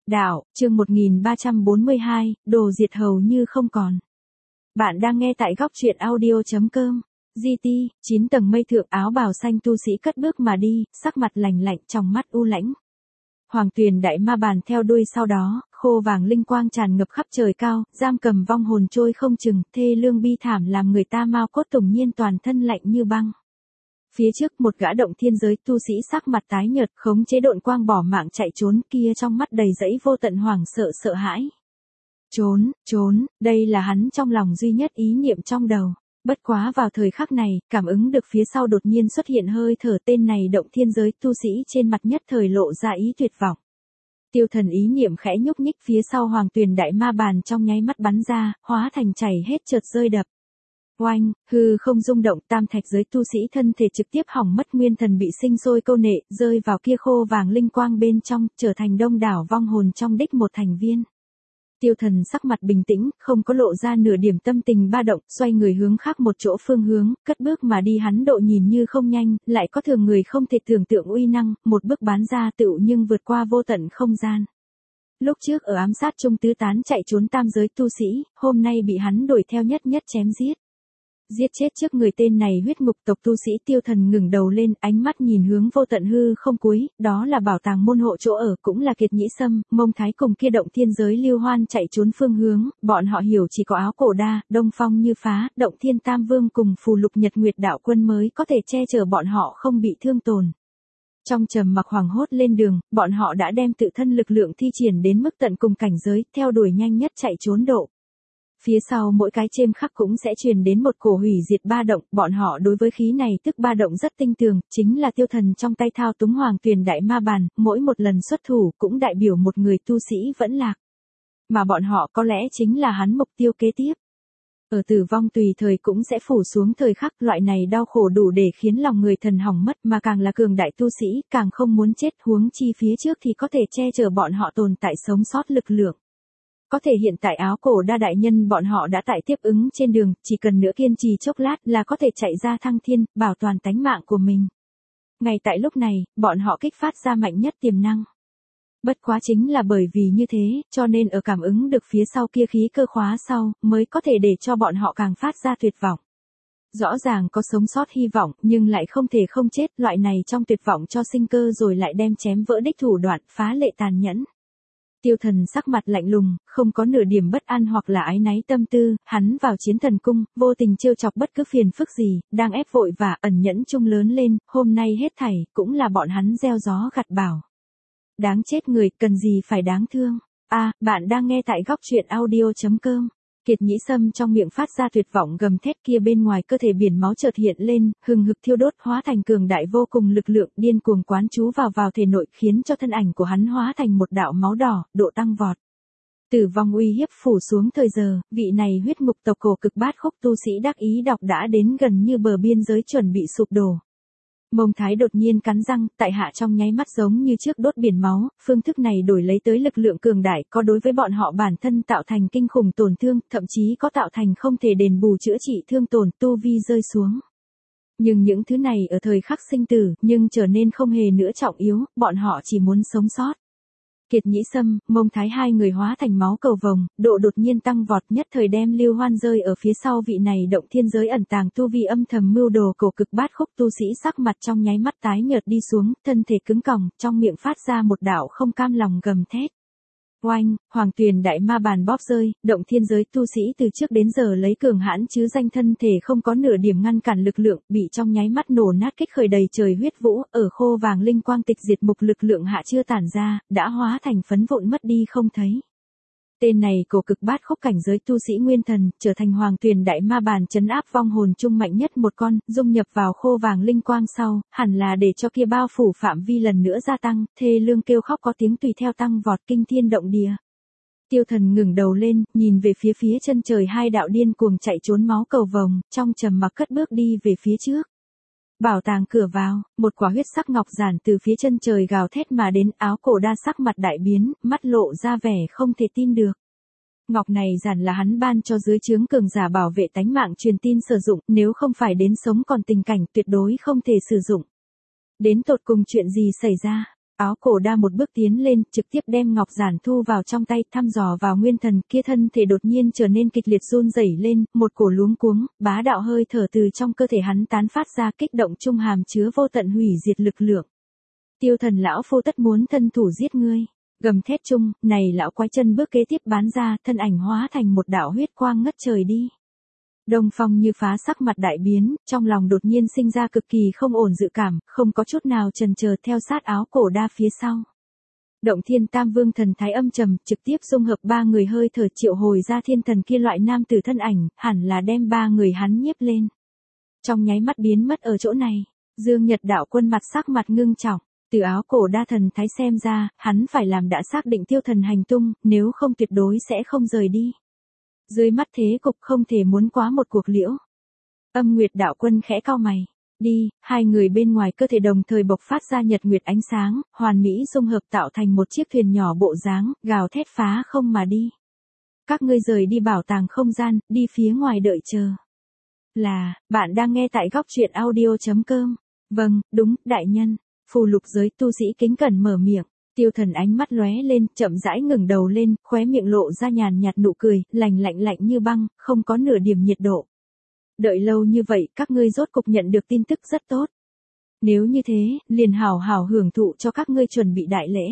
Đạo, chương 1342, đồ diệt hầu như không còn. Bạn đang nghe tại góc truyện audio.com. GT, 9 tầng mây thượng áo bào xanh tu sĩ cất bước mà đi, sắc mặt lạnh lạnh trong mắt u lãnh. Hoàng Tuyền đại ma bàn theo đuôi sau đó, khô vàng linh quang tràn ngập khắp trời cao, giam cầm vong hồn trôi không chừng, thê lương bi thảm làm người ta mao cốt tùng nhiên toàn thân lạnh như băng. Phía trước một gã động thiên giới tu sĩ sắc mặt tái nhợt khống chế độn quang bỏ mạng chạy trốn kia trong mắt đầy dẫy vô tận hoảng sợ hãi. Trốn, đây là hắn trong lòng duy nhất ý niệm trong đầu. Bất quá vào thời khắc này, cảm ứng được phía sau đột nhiên xuất hiện hơi thở tên này động thiên giới tu sĩ trên mặt nhất thời lộ ra ý tuyệt vọng. Tiêu thần ý niệm khẽ nhúc nhích phía sau Hoàng Tuyền đại ma bàn trong nháy mắt bắn ra, hóa thành chảy hết chợt rơi đập. Oanh, hư không rung động, tam thạch giới tu sĩ thân thể trực tiếp hỏng mất, nguyên thần bị sinh sôi câu nệ, rơi vào kia khô vàng linh quang bên trong, trở thành đông đảo vong hồn trong đích một thành viên. Tiêu thần sắc mặt bình tĩnh, không có lộ ra nửa điểm tâm tình ba động, xoay người hướng khác một chỗ phương hướng, cất bước mà đi, hắn độ nhìn như không nhanh, lại có thường người không thể tưởng tượng uy năng, một bước bán ra tựu nhưng vượt qua vô tận không gian. Lúc trước ở ám sát trung tứ tán chạy trốn tam giới tu sĩ, hôm nay bị hắn đuổi theo nhất chém giết. Giết chết trước người tên này huyết ngục tộc tu sĩ. Tiêu thần ngừng đầu lên, ánh mắt nhìn hướng vô tận hư không cuối, đó là bảo tàng môn hộ chỗ ở, cũng là Kiệt Nhĩ Sâm, Mông Thái cùng kia động thiên giới Lưu Hoan chạy trốn phương hướng, bọn họ hiểu chỉ có Áo Cổ Đa, Đông Phong Như Phá, Động Thiên Tam Vương cùng Phù Lục Nhật Nguyệt đạo quân mới có thể che chở bọn họ không bị thương tổn. Trong trầm mặc hoảng hốt lên đường, bọn họ đã đem tự thân lực lượng thi triển đến mức tận cùng cảnh giới, theo đuổi nhanh nhất chạy trốn độ. Phía sau mỗi cái chêm khắc cũng sẽ truyền đến một cổ hủy diệt ba động, bọn họ đối với khí này tức ba động rất tinh tường, chính là tiêu thần trong tay thao túng Hoàng Tuyền đại ma bàn, mỗi một lần xuất thủ cũng đại biểu một người tu sĩ vẫn lạc. Mà bọn họ có lẽ chính là hắn mục tiêu kế tiếp. Ở tử vong tùy thời cũng sẽ phủ xuống thời khắc, loại này đau khổ đủ để khiến lòng người thần hỏng mất, mà càng là cường đại tu sĩ, càng không muốn chết, huống chi phía trước thì có thể che chở bọn họ tồn tại sống sót lực lượng. Có thể hiện tại Áo Cổ Đa đại nhân bọn họ đã tại tiếp ứng trên đường, chỉ cần nữa kiên trì chốc lát là có thể chạy ra thăng thiên, bảo toàn tánh mạng của mình. Ngay tại lúc này, bọn họ kích phát ra mạnh nhất tiềm năng. Bất quá chính là bởi vì như thế, cho nên ở cảm ứng được phía sau kia khí cơ khóa sau, mới có thể để cho bọn họ càng phát ra tuyệt vọng. Rõ ràng có sống sót hy vọng, nhưng lại không thể không chết, loại này trong tuyệt vọng cho sinh cơ rồi lại đem chém vỡ đích thủ đoạn, phá lệ tàn nhẫn. Tiêu thần sắc mặt lạnh lùng, không có nửa điểm bất an hoặc là áy náy tâm tư, hắn vào chiến thần cung, vô tình trêu chọc bất cứ phiền phức gì, đang ép vội và ẩn nhẫn chung lớn lên, hôm nay hết thảy, cũng là bọn hắn gieo gió gặt bão. Đáng chết người, cần gì phải đáng thương. Bạn đang nghe tại góc truyện audio.com. Kiệt Nhĩ Sâm trong miệng phát ra tuyệt vọng gầm thét, kia bên ngoài cơ thể biển máu chợt hiện lên, hừng hực thiêu đốt, hóa thành cường đại vô cùng lực lượng, điên cuồng quán chú vào thể nội, khiến cho thân ảnh của hắn hóa thành một đạo máu đỏ, độ tăng vọt. Tử vong uy hiếp phủ xuống thời giờ, vị này huyết ngục tộc cổ cực bát khúc tu sĩ đắc ý đọc đã đến gần như bờ biên giới chuẩn bị sụp đổ. Mông Thái đột nhiên cắn răng, tại hạ trong nháy mắt giống như trước đốt biển máu, phương thức này đổi lấy tới lực lượng cường đại, có đối với bọn họ bản thân tạo thành kinh khủng tổn thương, thậm chí có tạo thành không thể đền bù chữa trị thương tổn, tu vi rơi xuống. Nhưng những thứ này ở thời khắc sinh tử, nhưng trở nên không hề nữa trọng yếu, bọn họ chỉ muốn sống sót. Kiệt Nhĩ Sâm, Mông Thái hai người hóa thành máu cầu vồng, độ đột nhiên tăng vọt, nhất thời đem Lưu Hoan rơi ở phía sau. Vị này động thiên giới ẩn tàng tu vi âm thầm mưu đồ cổ cực bát khúc tu sĩ sắc mặt trong nháy mắt tái nhợt đi xuống, thân thể cứng còng, trong miệng phát ra một đạo không cam lòng gầm thét. Oanh, Hoàng Tuyền đại ma bàn bóp rơi, động thiên giới tu sĩ từ trước đến giờ lấy cường hãn chứ danh, thân thể không có nửa điểm ngăn cản lực lượng, bị trong nháy mắt nổ nát, kích khởi đầy trời huyết vũ, ở khô vàng linh quang tịch diệt mục lực lượng hạ chưa tản ra, đã hóa thành phấn vụn mất đi không thấy. Tên này cổ cực bát khúc cảnh giới tu sĩ nguyên thần, trở thành Hoàng Tuyền đại ma bàn trấn áp vong hồn chung mạnh nhất một con, dung nhập vào khô vàng linh quang sau, hẳn là để cho kia bao phủ phạm vi lần nữa gia tăng, thê lương kêu khóc có tiếng tùy theo tăng vọt, kinh thiên động địa. Tiêu thần ngừng đầu lên, nhìn về phía chân trời, hai đạo điên cuồng chạy trốn máu cầu vồng, trong trầm mặc cất bước đi về phía trước. Bảo tàng cửa vào, một quả huyết sắc ngọc giản từ phía chân trời gào thét mà đến. Áo Cổ Đa sắc mặt đại biến, mắt lộ ra vẻ không thể tin được. Ngọc này giản là hắn ban cho dưới trướng cường giả bảo vệ tánh mạng truyền tin sử dụng, nếu không phải đến sống còn tình cảnh tuyệt đối không thể sử dụng. Đến tột cùng chuyện gì xảy ra? Áo cổ đa một bước tiến lên, trực tiếp đem ngọc giản thu vào trong tay, thăm dò vào nguyên thần, kia thân thể đột nhiên trở nên kịch liệt run rẩy lên, một cổ luống cuống, bá đạo hơi thở từ trong cơ thể hắn tán phát ra, kích động trung hàm chứa vô tận hủy diệt lực lượng. Tiêu Thần lão phu tất muốn thân thủ giết ngươi. Gầm thét chung, này lão quái chân bước kế tiếp bán ra, thân ảnh hóa thành một đạo huyết quang ngất trời đi. Đông Phong Như Phá sắc mặt đại biến, trong lòng đột nhiên sinh ra cực kỳ không ổn dự cảm, không có chút nào chần chờ theo sát áo cổ đa phía sau. Động Thiên Tam Vương thần thái âm trầm, trực tiếp dung hợp ba người hơi thở triệu hồi ra thiên thần kia loại nam tử thân ảnh, hẳn là đem ba người hắn nhiếp lên. Trong nháy mắt biến mất ở chỗ này, Dương Nhật đạo quân mặt sắc mặt ngưng trọng. Từ áo cổ đa thần thái xem ra, hắn phải làm đã xác định Tiêu Thần hành tung, nếu không tuyệt đối sẽ không rời đi. Dưới mắt thế cục không thể muốn quá một cuộc liễu. Âm Nguyệt đạo quân khẽ cau mày. Đi, hai người bên ngoài cơ thể đồng thời bộc phát ra nhật nguyệt ánh sáng, hoàn mỹ dung hợp tạo thành một chiếc thuyền nhỏ bộ dáng, gào thét phá không mà đi. Các ngươi rời đi bảo tàng không gian, đi phía ngoài đợi chờ. Là, bạn đang nghe tại góc truyện audio.com. Vâng, đúng, đại nhân. Phù lục giới tu sĩ kính cẩn mở miệng. Tiêu Thần ánh mắt lóe lên, chậm rãi ngẩng đầu lên, khóe miệng lộ ra nhàn nhạt nụ cười, lạnh lạnh như băng, không có nửa điểm nhiệt độ. Đợi lâu như vậy, các ngươi rốt cục nhận được tin tức rất tốt. Nếu như thế, liền hảo hảo hưởng thụ cho các ngươi chuẩn bị đại lễ.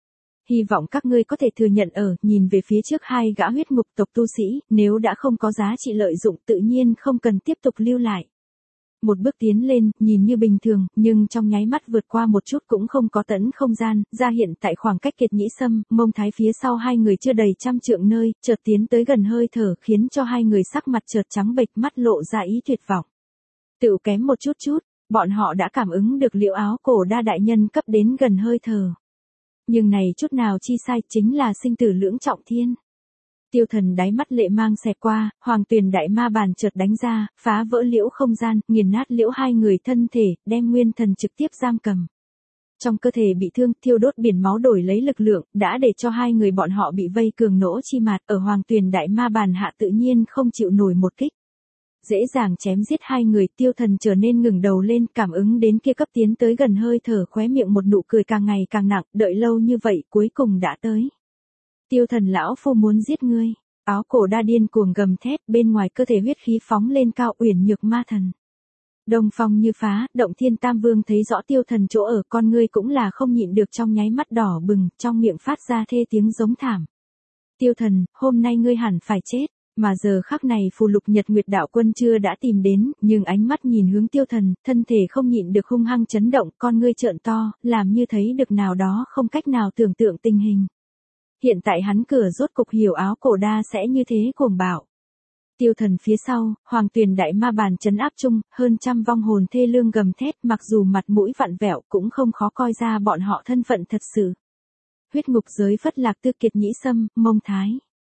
Hy vọng các ngươi có thể thừa nhận nhìn về phía trước hai gã huyết ngục tộc tu sĩ, nếu đã không có giá trị lợi dụng tự nhiên không cần tiếp tục lưu lại. Một bước tiến lên, nhìn như bình thường, nhưng trong nháy mắt vượt qua một chút cũng không có tẫn không gian, ra hiện tại khoảng cách Kiệt Nhĩ Sâm, Mông Thái phía sau hai người chưa đầy 100 trượng nơi, chợt tiến tới gần hơi thở, khiến cho hai người sắc mặt chợt trắng bệch, mắt lộ ra ý tuyệt vọng. Tựu kém một chút, bọn họ đã cảm ứng được Liễu áo cổ đa đại nhân cấp đến gần hơi thở. Nhưng này chút nào chi sai, chính là sinh tử lưỡng trọng thiên. Tiêu Thần đáy mắt lệ mang xẹt qua, Hoàng Tuyền đại ma bàn chợt đánh ra, phá vỡ liễu không gian, nghiền nát liễu hai người thân thể, đem nguyên thần trực tiếp giam cầm. Trong cơ thể bị thương, thiêu đốt biển máu đổi lấy lực lượng, đã để cho hai người bọn họ bị vây cường nỗ chi mạt, ở Hoàng Tuyền đại ma bàn hạ tự nhiên không chịu nổi một kích. Dễ dàng chém giết hai người, Tiêu Thần trở nên ngừng đầu lên, cảm ứng đến kia cấp tiến tới gần hơi thở, khóe miệng một nụ cười càng ngày càng nặng, đợi lâu như vậy, cuối cùng đã tới. Tiêu Thần lão phu muốn giết ngươi. Áo cổ đa điên cuồng gầm thét, bên ngoài cơ thể huyết khí phóng lên cao, uyển nhược ma thần. Đông Phong Như Phá, Động Thiên Tam Vương thấy rõ Tiêu Thần chỗ ở, con ngươi cũng là không nhịn được trong nháy mắt đỏ bừng, trong miệng phát ra thê tiếng giống thảm. Tiêu Thần, hôm nay ngươi hẳn phải chết. Mà giờ khắc này phù lục Nhật Nguyệt đạo quân chưa đã tìm đến, nhưng ánh mắt nhìn hướng Tiêu Thần, thân thể không nhịn được hung hăng chấn động, con ngươi trợn to, làm như thấy được nào đó không cách nào tưởng tượng tình hình. Hiện tại hắn cửa rốt cục hiểu áo cổ đa sẽ như thế cuồng bạo. Tiêu Thần phía sau, Hoàng Tuyền đại ma bàn trấn áp chung, hơn 100 vong hồn thê lương gầm thét, mặc dù mặt mũi vặn vẹo cũng không khó coi ra bọn họ thân phận thật sự. Huyết ngục giới Phất Lạc Tư Kiệt Nhĩ Sâm, Mông Thái.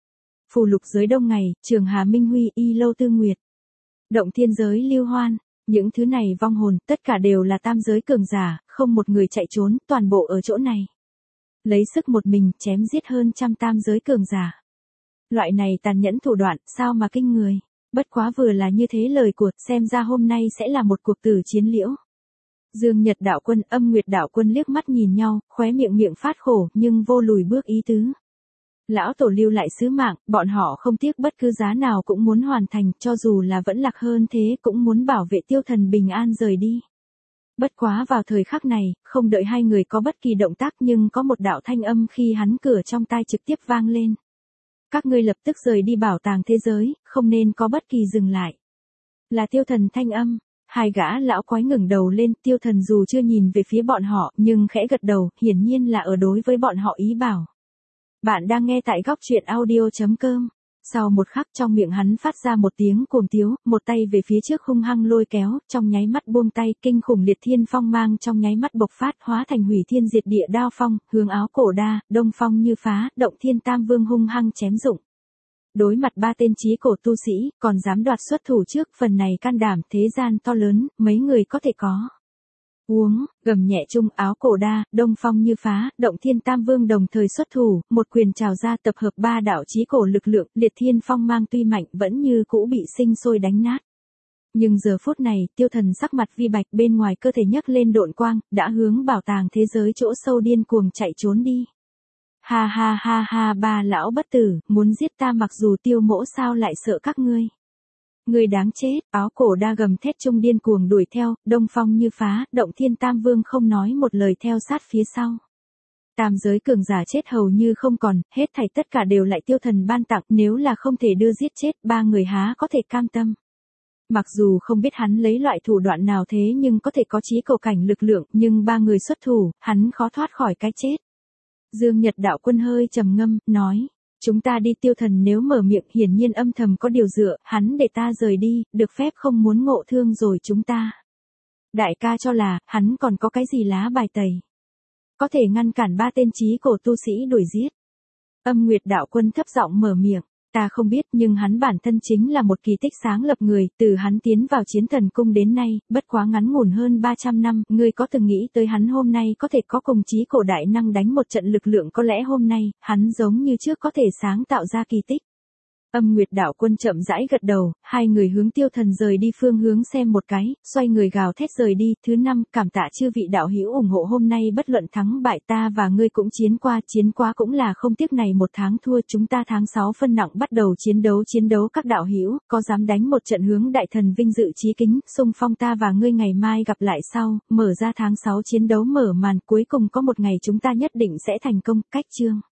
Phù lục giới Đông Ngày, Trường Hà Minh Huy, Y Lâu Tư Nguyệt. Động Thiên giới Lưu Hoan, những thứ này vong hồn, tất cả đều là tam giới cường giả, không một người chạy trốn, toàn bộ ở chỗ này. Lấy sức một mình, chém giết hơn 100 tam giới cường giả. Loại này tàn nhẫn thủ đoạn, sao mà kinh người. Bất quá vừa là như thế lời của, xem ra hôm nay sẽ là một cuộc tử chiến liễu. Dương Nhật đạo quân, Âm Nguyệt đạo quân liếc mắt nhìn nhau, khóe miệng phát khổ, nhưng vô lùi bước ý tứ. Lão tổ lưu lại sứ mạng, bọn họ không tiếc bất cứ giá nào cũng muốn hoàn thành, cho dù là vẫn lạc hơn thế cũng muốn bảo vệ Tiêu Thần bình an rời đi. Bất quá vào thời khắc này, không đợi hai người có bất kỳ động tác nhưng có một đạo thanh âm khi hắn cửa trong tai trực tiếp vang lên. Các ngươi lập tức rời đi bảo tàng thế giới, không nên có bất kỳ dừng lại. Là Tiêu Thần thanh âm, hai gã lão quái ngẩng đầu lên, Tiêu Thần dù chưa nhìn về phía bọn họ nhưng khẽ gật đầu, hiển nhiên là ở đối với bọn họ ý bảo. Bạn đang nghe tại góc truyện audio.com. Sau một khắc trong miệng hắn phát ra một tiếng cuồng tiếu, một tay về phía trước hung hăng lôi kéo, trong nháy mắt buông tay, kinh khủng liệt thiên phong mang trong nháy mắt bộc phát, hóa thành hủy thiên diệt địa đao phong, hướng áo cổ đa, Đông Phong Như Phá, Động Thiên Tam Vương hung hăng chém dụng. Đối mặt ba tên chí cổ tu sĩ, còn dám đoạt xuất thủ trước, phần này can đảm thế gian to lớn, mấy người có thể có. Uống, gầm nhẹ chung, áo cổ đa, Đông Phong Như Phá, Động Thiên Tam Vương đồng thời xuất thủ, một quyền trào ra tập hợp ba đạo chí cổ lực lượng, liệt thiên phong mang tuy mạnh vẫn như cũ bị sinh sôi đánh nát. Nhưng giờ phút này, tiêu thần sắc mặt vi bạch bên ngoài cơ thể nhấc lên độn quang, đã hướng bảo tàng thế giới chỗ sâu điên cuồng chạy trốn đi. Ha ha ha ha, ba lão bất tử, muốn giết ta mặc dù Tiêu Mỗ sao lại sợ các ngươi. Người đáng chết, áo cổ đa gầm thét trung điên cuồng đuổi theo, đông phong như phá, động thiên tam vương không nói một lời theo sát phía sau. Tam giới cường giả chết hầu như không còn, hết thảy tất cả đều lại tiêu thần ban tặng, nếu là không thể đưa giết chết, ba người há có thể cam tâm. Mặc dù không biết hắn lấy loại thủ đoạn nào thế nhưng có thể có chí cầu cảnh lực lượng, nhưng ba người xuất thủ, hắn khó thoát khỏi cái chết. Dương Nhật đạo quân hơi trầm ngâm, nói, chúng ta đi. Tiêu thần nếu mở miệng hiển nhiên âm thầm có điều dựa, hắn để ta rời đi, được phép không muốn ngộ thương rồi chúng ta. Đại ca cho là, hắn còn có cái gì lá bài tẩy. Có thể ngăn cản ba tên chí cổ tu sĩ đuổi giết. Âm Nguyệt đạo quân thấp giọng mở miệng. Ta không biết nhưng hắn bản thân chính là một kỳ tích sáng lập người, từ hắn tiến vào chiến thần cung đến nay, bất quá ngắn ngủn hơn 300 năm, ngươi có từng nghĩ tới hắn hôm nay có thể có cùng chí cổ đại năng đánh một trận lực lượng, có lẽ hôm nay, hắn giống như trước có thể sáng tạo ra kỳ tích. Âm Nguyệt đạo quân chậm rãi gật đầu, hai người hướng tiêu thần rời đi phương hướng xem một cái, xoay người gào thét rời đi. Thứ năm, cảm tạ chư vị đạo hữu ủng hộ hôm nay bất luận thắng bại ta và ngươi cũng chiến qua cũng là không tiếc này một tháng thua chúng ta tháng 6 phân nặng bắt đầu chiến đấu các đạo hữu, có dám đánh một trận hướng đại thần vinh dự chí kính, xung phong ta và ngươi ngày mai gặp lại sau, mở ra tháng 6 chiến đấu mở màn cuối cùng có một ngày chúng ta nhất định sẽ thành công, cách chương.